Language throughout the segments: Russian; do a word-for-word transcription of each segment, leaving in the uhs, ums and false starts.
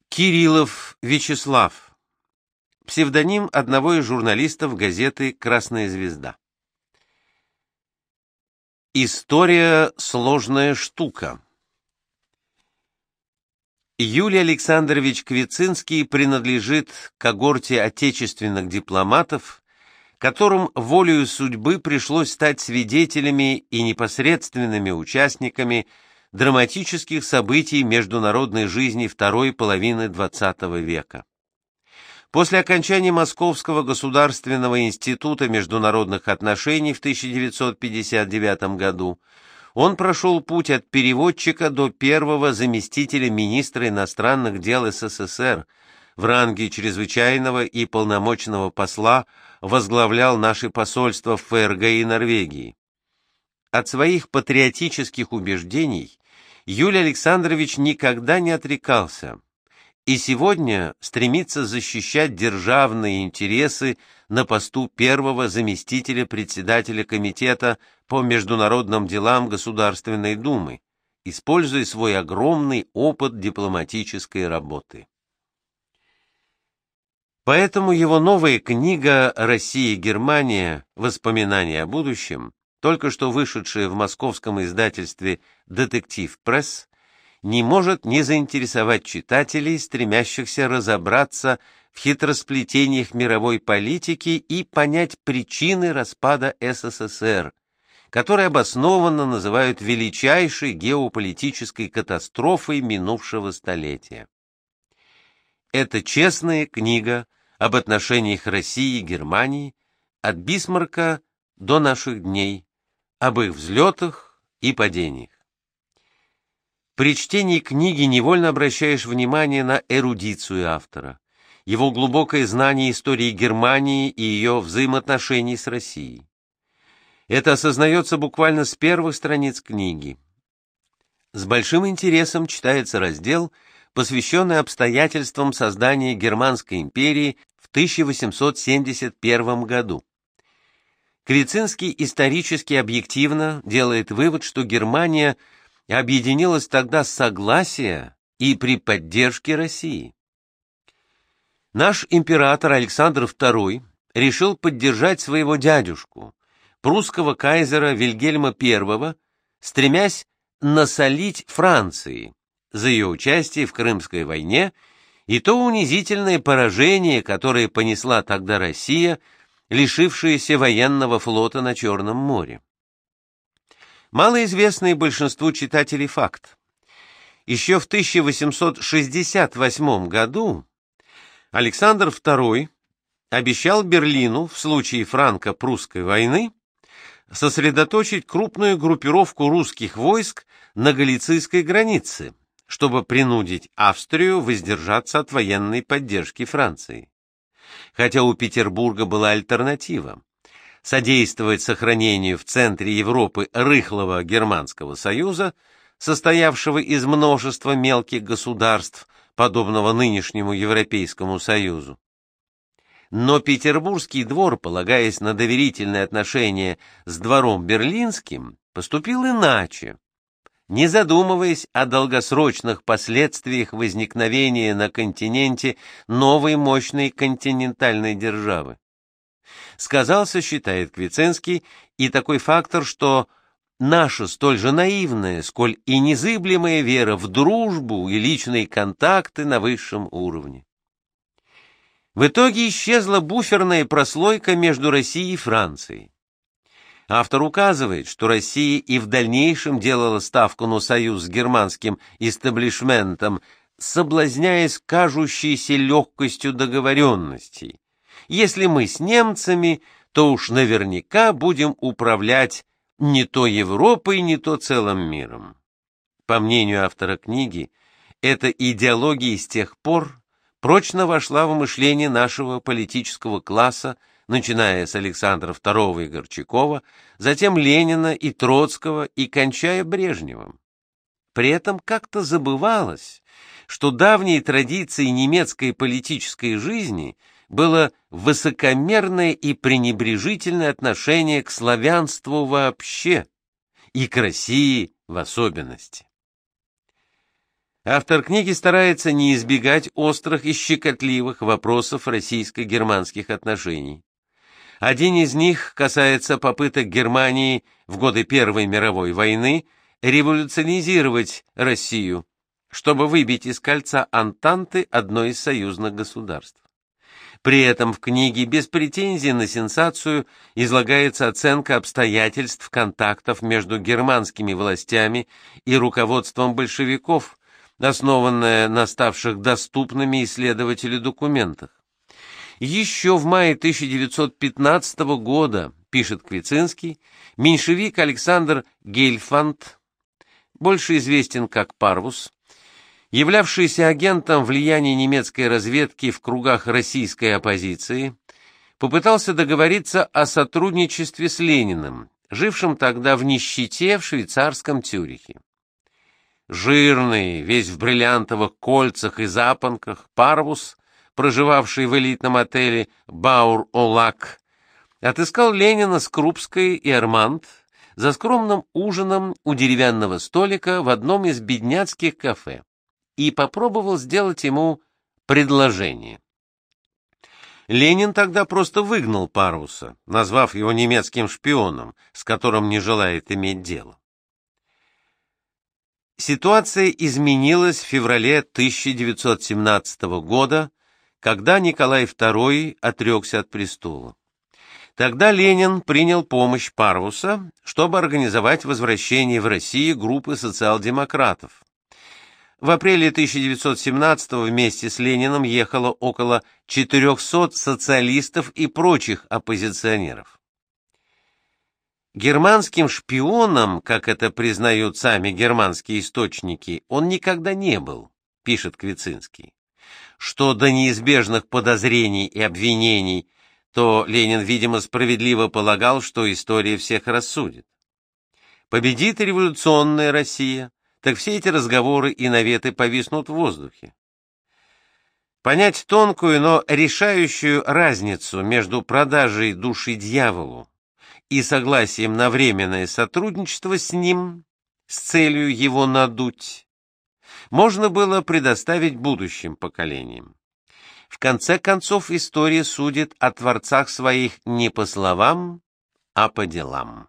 Кириллов Вячеслав, псевдоним одного из журналистов газеты «Красная звезда». История — сложная штука. Юлий Александрович Квицинский принадлежит к когорте отечественных дипломатов, которым волею судьбы пришлось стать свидетелями и непосредственными участниками драматических событий международной жизни второй половины двадцатого века. После окончания Московского государственного института международных отношений в тысяча девятьсот пятьдесят девятом году он прошел путь от переводчика до первого заместителя министра иностранных дел СССР, в ранге чрезвычайного и полномочного посла возглавлял наши посольства в ФРГ и Норвегии. От своих патриотических убеждений Юлий Александрович никогда не отрекался и сегодня стремится защищать державные интересы на посту первого заместителя председателя Комитета по международным делам Государственной Думы, используя свой огромный опыт дипломатической работы. Поэтому его новая книга «Россия и Германия. Воспоминания о будущем», только что вышедшая в московском издательстве «Детектив Пресс», не может не заинтересовать читателей, стремящихся разобраться в хитросплетениях мировой политики и понять причины распада СССР, которые обоснованно называют величайшей геополитической катастрофой минувшего столетия. Это честная книга об отношениях России и Германии от Бисмарка до наших дней, об их взлетах и падениях. При чтении книги невольно обращаешь внимание на эрудицию автора, его глубокое знание истории Германии и ее взаимоотношений с Россией. Это осознается буквально с первых страниц книги. С большим интересом читается раздел, посвященный обстоятельствам создания Германской империи в тысяча восемьсот семьдесят первом году. Квицинский исторически объективно делает вывод, что Германия объединилась тогда с согласия и при поддержке России. Наш император Александр второй решил поддержать своего дядюшку, прусского кайзера Вильгельма первого, стремясь насолить Франции за ее участие в Крымской войне и то унизительное поражение, которое понесла тогда Россия, лишившаяся военного флота на Черном море. Малоизвестный большинству читателей факт. Еще в тысяча восемьсот шестьдесят восьмом году Александр второй обещал Берлину в случае франко-прусской войны сосредоточить крупную группировку русских войск на галицийской границе, чтобы принудить Австрию воздержаться от военной поддержки Франции. Хотя у Петербурга была альтернатива – содействовать сохранению в центре Европы рыхлого Германского союза, состоявшего из множества мелких государств, подобного нынешнему Европейскому союзу. Но Петербургский двор, полагаясь на доверительные отношения с двором берлинским, поступил иначе, не задумываясь о долгосрочных последствиях возникновения на континенте новой мощной континентальной державы. Сказался, считает Квицинский, и такой фактор, что наша столь же наивная, сколь и незыблемая вера в дружбу и личные контакты на высшем уровне. В итоге исчезла буферная прослойка между Россией и Францией. Автор указывает, что Россия и в дальнейшем делала ставку на союз с германским истеблишментом, соблазняясь кажущейся легкостью договоренностей. Если мы с немцами, то уж наверняка будем управлять не то Европой, не то целым миром. По мнению автора книги, эта идеология с тех пор прочно вошла в мышление нашего политического класса, начиная с Александра второго и Горчакова, затем Ленина и Троцкого и кончая Брежневым. При этом как-то забывалось, что давней традицией немецкой политической жизни было высокомерное и пренебрежительное отношение к славянству вообще и к России в особенности. Автор книги старается не избегать острых и щекотливых вопросов российско-германских отношений. Один из них касается попыток Германии в годы Первой мировой войны революционизировать Россию, чтобы выбить из кольца Антанты одно из союзных государств. При этом в книге без претензий на сенсацию излагается оценка обстоятельств контактов между германскими властями и руководством большевиков, основанная на ставших доступными исследователю документах. Еще в мае тысяча девятьсот пятнадцатого года, пишет Квицинский, меньшевик Александр Гельфанд, больше известен как Парвус, являвшийся агентом влияния немецкой разведки в кругах российской оппозиции, попытался договориться о сотрудничестве с Лениным, жившим тогда в нищете в швейцарском Цюрихе. Жирный, весь в бриллиантовых кольцах и запонках, Парвус, проживавший в элитном отеле «Баур-Олак», отыскал Ленина с Крупской и Арманд за скромным ужином у деревянного столика в одном из бедняцких кафе и попробовал сделать ему предложение. Ленин тогда просто выгнал Парвуса, назвав его немецким шпионом, с которым не желает иметь дело. Ситуация изменилась в феврале тысяча девятьсот семнадцатого года, когда Николай второй отрекся от престола. Тогда Ленин принял помощь Парвуса, чтобы организовать возвращение в Россию группы социал-демократов. В апреле тысяча девятьсот семнадцатого вместе с Лениным ехало около четырехсот социалистов и прочих оппозиционеров. Германским шпионом, как это признают сами германские источники, он никогда не был, пишет Квицинский. Что до неизбежных подозрений и обвинений, то Ленин, видимо, справедливо полагал, что история всех рассудит. Победит революционная Россия, так все эти разговоры и наветы повиснут в воздухе. Понять тонкую, но решающую разницу между продажей души дьяволу и согласием на временное сотрудничество с ним с целью его надуть можно было предоставить будущим поколениям. В конце концов, история судит о творцах своих не по словам, а по делам.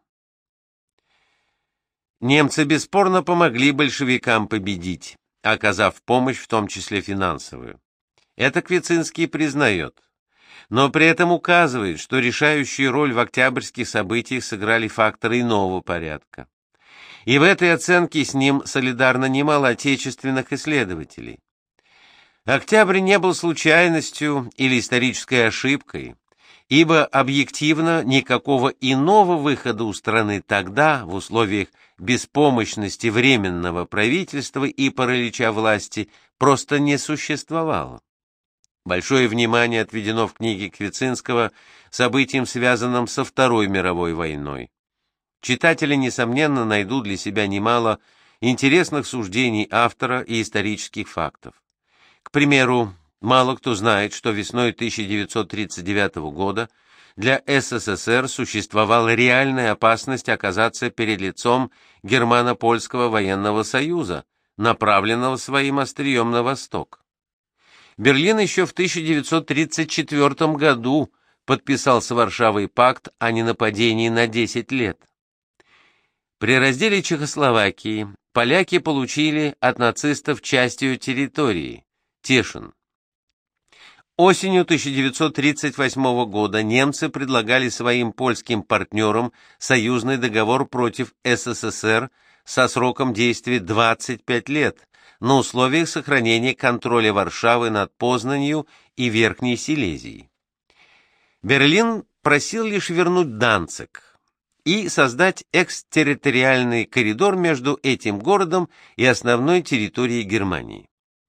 Немцы бесспорно помогли большевикам победить, оказав помощь, в том числе финансовую. Это Квицинский признает, но при этом указывает, что решающую роль в октябрьских событиях сыграли факторы иного порядка. И в этой оценке с ним солидарно немало отечественных исследователей. Октябрь не был случайностью или исторической ошибкой, ибо объективно никакого иного выхода у страны тогда, в условиях беспомощности Временного правительства и паралича власти, просто не существовало. Большое внимание отведено в книге Квицинского событиям, связанным со Второй мировой войной. Читатели, несомненно, найдут для себя немало интересных суждений автора и исторических фактов. К примеру, мало кто знает, что весной тысяча девятьсот тридцать девятого года для СССР существовала реальная опасность оказаться перед лицом Германо-Польского военного союза, направленного своим острием на восток. Берлин еще в тысяча девятьсот тридцать четвёртом году подписал с Варшавой пакт о ненападении на десять лет. При разделе Чехословакии поляки получили от нацистов часть ее территории – Тешин. Осенью тысяча девятьсот тридцать восьмого года немцы предлагали своим польским партнерам союзный договор против СССР со сроком действия двадцать пять лет на условиях сохранения контроля Варшавы над Познанью и Верхней Силезией. Берлин просил лишь вернуть Данциг и создать экстерриториальный коридор между этим городом и основной территорией Германии.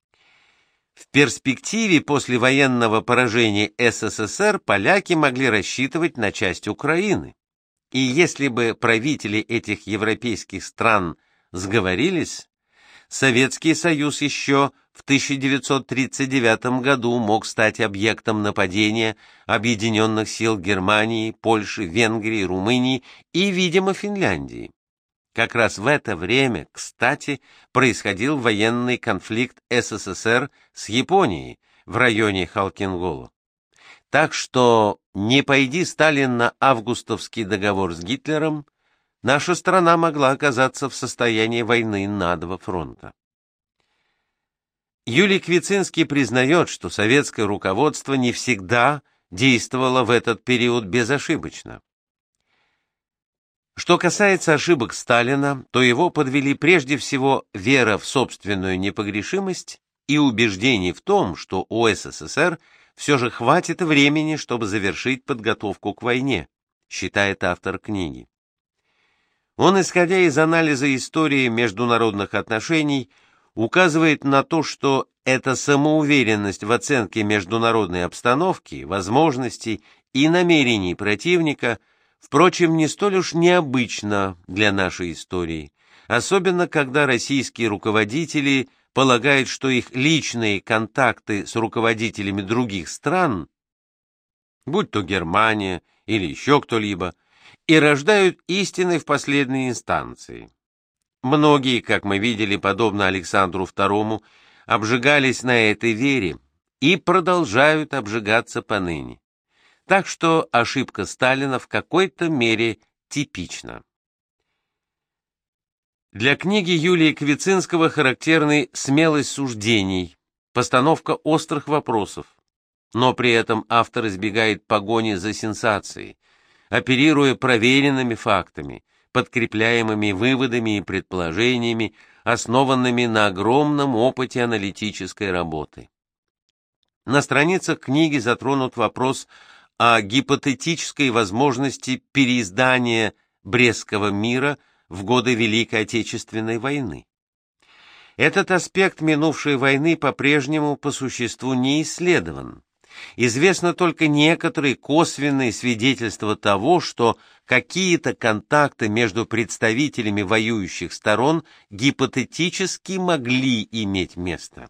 В перспективе послевоенного поражения СССР поляки могли рассчитывать на часть Украины. И если бы правители этих европейских стран сговорились, Советский Союз еще в тысяча девятьсот тридцать девятом году мог стать объектом нападения объединенных сил Германии, Польши, Венгрии, Румынии и, видимо, Финляндии. Как раз в это время, кстати, происходил военный конфликт СССР с Японией в районе Халкингола. Так что, не пойди Сталин на августовский договор с Гитлером, наша страна могла оказаться в состоянии войны на два фронта. Юлий Квицинский признает, что советское руководство не всегда действовало в этот период безошибочно. Что касается ошибок Сталина, то его подвели прежде всего вера в собственную непогрешимость и убеждение в том, что у СССР все же хватит времени, чтобы завершить подготовку к войне, считает автор книги. Он, исходя из анализа истории международных отношений, указывает на то, что эта самоуверенность в оценке международной обстановки, возможностей и намерений противника, впрочем, не столь уж необычна для нашей истории, особенно когда российские руководители полагают, что их личные контакты с руководителями других стран, будь то Германия или еще кто-либо, и рождают истины в последней инстанции. Многие, как мы видели, подобно Александру второму, обжигались на этой вере и продолжают обжигаться поныне. Так что ошибка Сталина в какой-то мере типична. Для книги Юлия Квицинского характерны смелость суждений, постановка острых вопросов, но при этом автор избегает погони за сенсацией, оперируя проверенными фактами, подкрепляемыми выводами и предположениями, основанными на огромном опыте аналитической работы. На страницах книги затронут вопрос о гипотетической возможности переиздания Брестского мира в годы Великой Отечественной войны. Этот аспект минувшей войны по-прежнему по существу не исследован. Известно только некоторые косвенные свидетельства того, что какие-то контакты между представителями воюющих сторон гипотетически могли иметь место.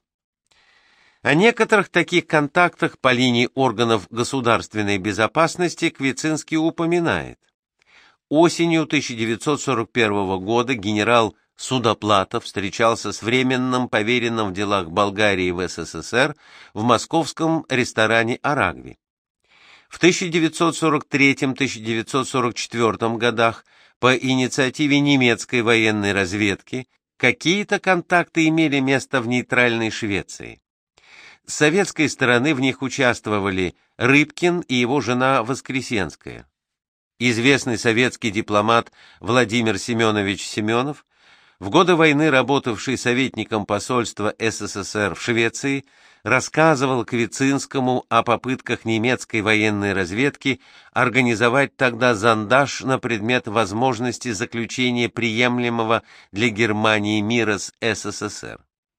О некоторых таких контактах по линии органов государственной безопасности Квицинский упоминает. Осенью тысяча девятьсот сорок первого года генерал Судоплатов встречался с временным поверенным в делах Болгарии в СССР в московском ресторане «Арагви». В тысяча девятьсот сорок третьем — тысяча девятьсот сорок четвёртом годах по инициативе немецкой военной разведки какие-то контакты имели место в нейтральной Швеции. С советской стороны в них участвовали Рыбкин и его жена Воскресенская. Известный советский дипломат Владимир Семенович Семенов, в годы войны работавший советником посольства СССР в Швеции, рассказывал Квицинскому о попытках немецкой военной разведки организовать тогда зондаж на предмет возможности заключения приемлемого для Германии мира с СССР.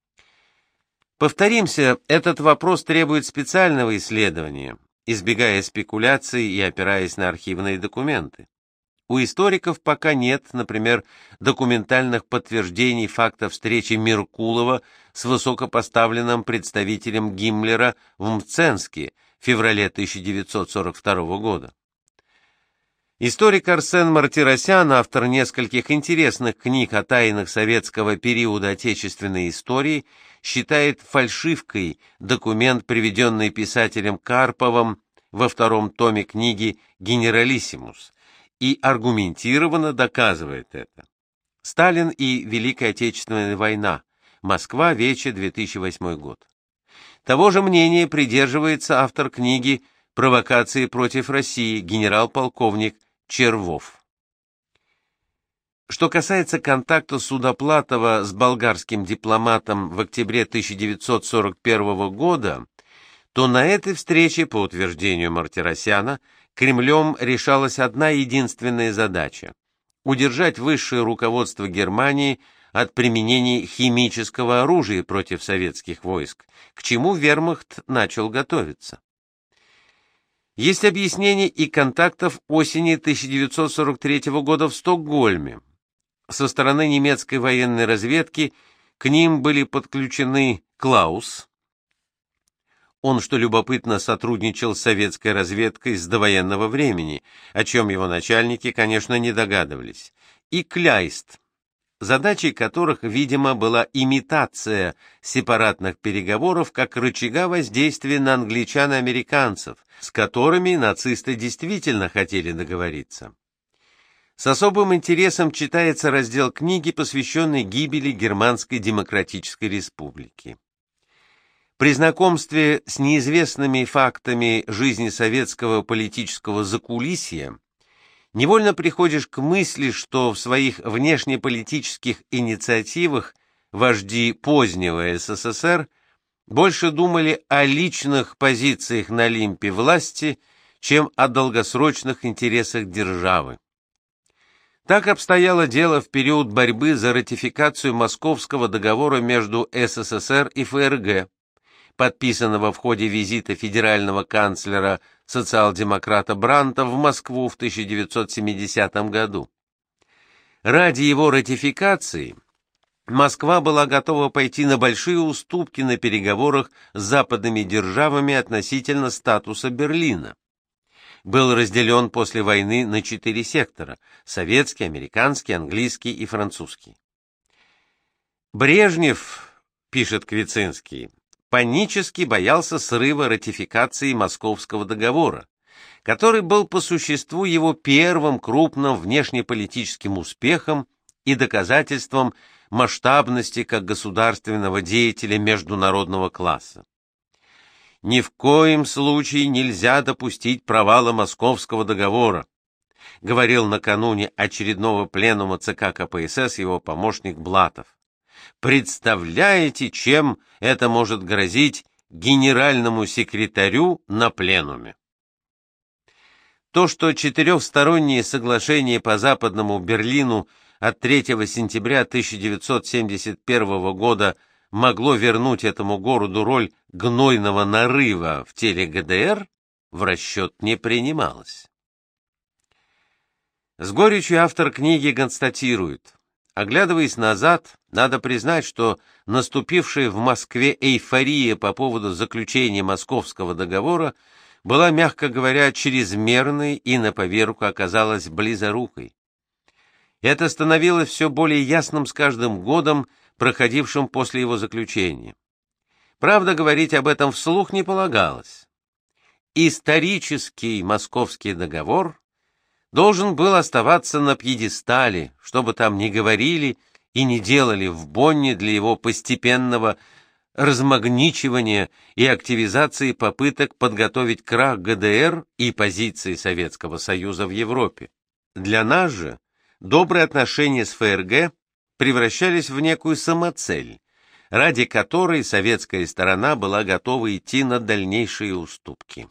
Повторимся, этот вопрос требует специального исследования, избегая спекуляций и опираясь на архивные документы. У историков пока нет, например, документальных подтверждений факта встречи Меркулова с высокопоставленным представителем Гиммлера в Мценске в феврале тысяча девятьсот сорок второго года. Историк Арсен Мартиросян, автор нескольких интересных книг о тайнах советского периода отечественной истории, считает фальшивкой документ, приведенный писателем Карповым во втором томе книги «Генералиссимус», и аргументированно доказывает это. Сталин и Великая Отечественная война. Москва, Вече, две тысячи восьмой год. Того же мнения придерживается автор книги «Провокации против России» генерал-полковник Червов. Что касается контакта Судоплатова с болгарским дипломатом в октябре тысяча девятьсот сорок первого года, то на этой встрече, по утверждению Мартиросяна, Кремлем решалась одна единственная задача – удержать высшее руководство Германии от применения химического оружия против советских войск, к чему вермахт начал готовиться. Есть объяснение и контактов осени тысяча девятьсот сорок третьего года в Стокгольме. Со стороны немецкой военной разведки к ним были подключены Клаус. Он, что любопытно, сотрудничал с советской разведкой с довоенного времени, о чем его начальники, конечно, не догадывались, и Кляйст, задачей которых, видимо, была имитация сепаратных переговоров как рычага воздействия на англичан и американцев, с которыми нацисты действительно хотели договориться. С особым интересом читается раздел книги, посвященный гибели Германской Демократической Республики. При знакомстве с неизвестными фактами жизни советского политического закулисья невольно приходишь к мысли, что в своих внешнеполитических инициативах вожди позднего СССР больше думали о личных позициях на Олимпе власти, чем о долгосрочных интересах державы. Так обстояло дело в период борьбы за ратификацию Московского договора между СССР и ФРГ, подписанного в ходе визита федерального канцлера социал-демократа Бранта в Москву в тысяча девятьсот семидесятом году. Ради его ратификации Москва была готова пойти на большие уступки на переговорах с западными державами относительно статуса Берлина. Был разделен после войны на четыре сектора – советский, американский, английский и французский. Брежнев, пишет Квицинский, панически боялся срыва ратификации Московского договора, который был по существу его первым крупным внешнеполитическим успехом и доказательством масштабности как государственного деятеля международного класса. Ни в коем случае нельзя допустить провала Московского договора, говорил накануне очередного пленума ЦК КПСС его помощник Блатов. Представляете, чем это может грозить генеральному секретарю на пленуме? То, что четырехстороннее соглашение по Западному Берлину от третьего сентября тысяча девятьсот семьдесят первого года могло вернуть этому городу роль гнойного нарыва в теле ГДР, в расчет не принималось. С горечью автор книги констатирует: оглядываясь назад, надо признать, что наступившая в Москве эйфория по поводу заключения Московского договора была, мягко говоря, чрезмерной и на поверку оказалась близорукой. Это становилось все более ясным с каждым годом, проходившим после его заключения. Правда, говорить об этом вслух не полагалось. Исторический Московский договор должен был оставаться на пьедестале, что бы там ни говорили и не делали в Бонне для его постепенного размагничивания и активизации попыток подготовить крах ГДР и позиции Советского Союза в Европе. Для нас же добрые отношения с ФРГ превращались в некую самоцель, ради которой советская сторона была готова идти на дальнейшие уступки.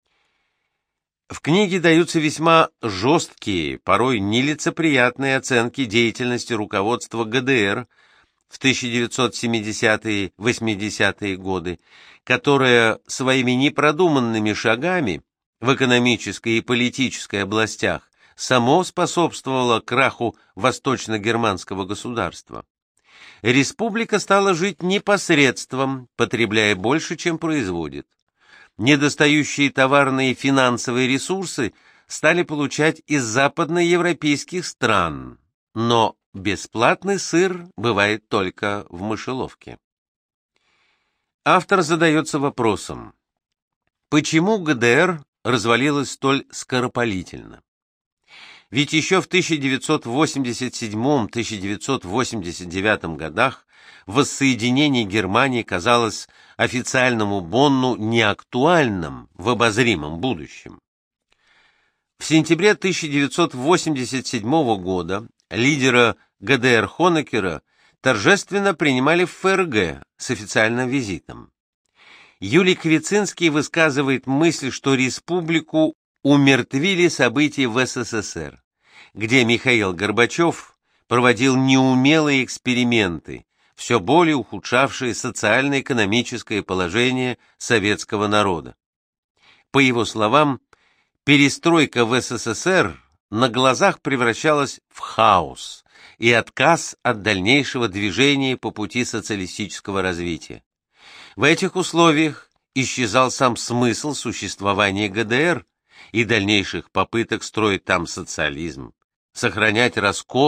В книге даются весьма жесткие, порой нелицеприятные оценки деятельности руководства ГДР в тысяча девятьсот семидесятые — восьмидесятые годы, которое своими непродуманными шагами в экономической и политической областях само способствовало краху восточно-германского государства. Республика стала жить непосредством, потребляя больше, чем производит. Недостающие товарные и финансовые ресурсы стали получать из западноевропейских стран, но бесплатный сыр бывает только в мышеловке. Автор задается вопросом: почему ГДР развалилась столь скоропалительно? Ведь еще в тысяча девятьсот восемьдесят седьмом — тысяча девятьсот восемьдесят девятом годах воссоединение Германии казалось официальному Бонну неактуальным в обозримом будущем. В сентябре тысяча девятьсот восемьдесят седьмого года лидера ГДР Хонекера торжественно принимали в ФРГ с официальным визитом. Юлий Квицинский высказывает мысль, что республику умертвили события в СССР, где Михаил Горбачев проводил неумелые эксперименты, все более ухудшавшие социально-экономическое положение советского народа. По его словам, перестройка в СССР на глазах превращалась в хаос и отказ от дальнейшего движения по пути социалистического развития. В этих условиях исчезал сам смысл существования ГДР и дальнейших попыток строить там социализм, сохранять раскол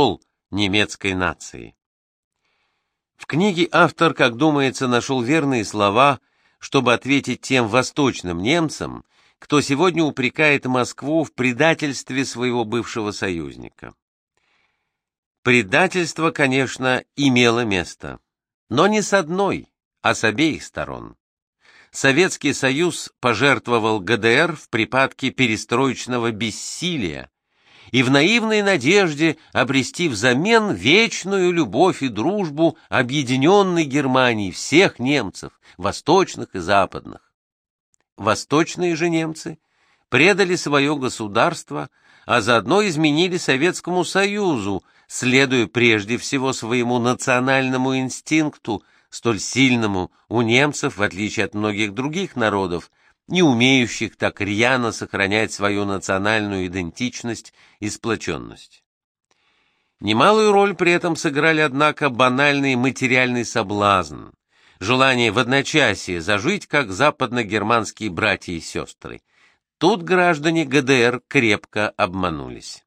немецкой нации. В книге автор, как думается, нашел верные слова, чтобы ответить тем восточным немцам, кто сегодня упрекает Москву в предательстве своего бывшего союзника. Предательство, конечно, имело место, но не с одной, а с обеих сторон. Советский Союз пожертвовал ГДР в припадке перестроечного бессилия и в наивной надежде обрести взамен вечную любовь и дружбу объединенной Германии всех немцев, восточных и западных. Восточные же немцы предали свое государство, а заодно изменили Советскому Союзу, следуя прежде всего своему национальному инстинкту, столь сильному у немцев, в отличие от многих других народов, не умеющих так рьяно сохранять свою национальную идентичность и сплоченность. Немалую роль при этом сыграли, однако, банальный материальный соблазн, желание в одночасье зажить, как западно-германские братья и сестры. Тут граждане ГДР крепко обманулись.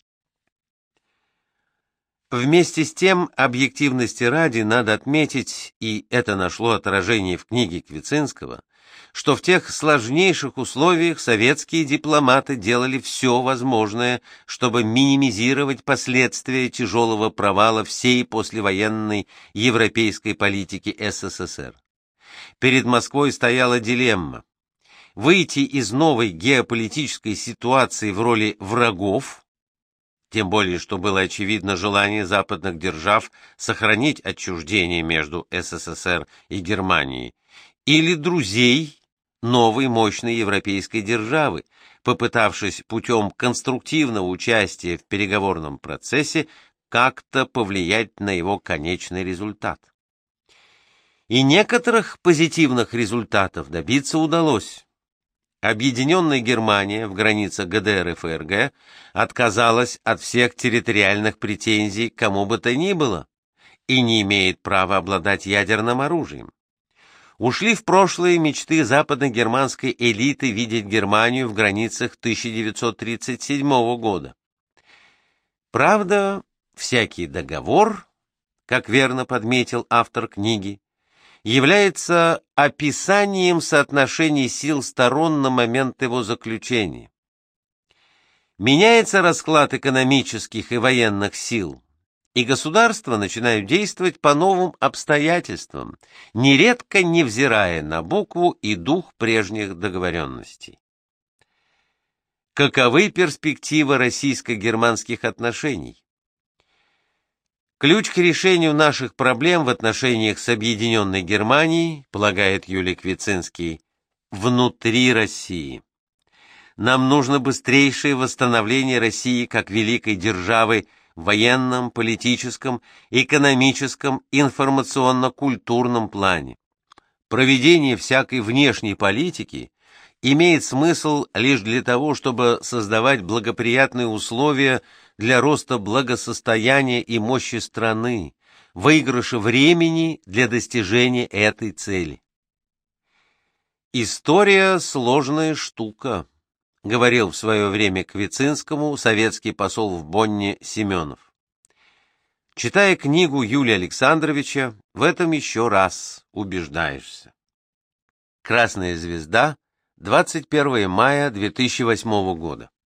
Вместе с тем, объективности ради, надо отметить, и это нашло отражение в книге Квицинского, что в тех сложнейших условиях советские дипломаты делали все возможное, чтобы минимизировать последствия тяжелого провала всей послевоенной европейской политики СССР. Перед Москвой стояла дилемма: выйти из новой геополитической ситуации в роли врагов, тем более что было очевидно желание западных держав сохранить отчуждение между СССР и Германией, или друзей новой мощной европейской державы, попытавшись путем конструктивного участия в переговорном процессе как-то повлиять на его конечный результат. И некоторых позитивных результатов добиться удалось. Объединенная Германия в границах ГДР и ФРГ отказалась от всех территориальных претензий к кому бы то ни было и не имеет права обладать ядерным оружием. Ушли в прошлое мечты западно-германской элиты видеть Германию в границах тысяча девятьсот тридцать седьмого года. Правда, всякий договор, как верно подметил автор книги, является описанием соотношений сил сторон на момент его заключения. Меняется расклад экономических и военных сил, и государства начинают действовать по новым обстоятельствам, нередко невзирая на букву и дух прежних договоренностей. Каковы перспективы российско-германских отношений? Ключ к решению наших проблем в отношениях с Объединенной Германией, полагает Юлий Квицинский, внутри России. Нам нужно быстрейшее восстановление России как великой державы в военном, политическом, экономическом, информационно-культурном плане. Проведение всякой внешней политики имеет смысл лишь для того, чтобы создавать благоприятные условия для роста благосостояния и мощи страны, выигрыша времени для достижения этой цели. «История — сложная штука», — говорил в свое время Квицинскому советский посол в Бонне Семенов. Читая книгу Юлия Александровича, в этом еще раз убеждаешься. «Красная звезда», двадцать первое мая две тысячи восьмого года.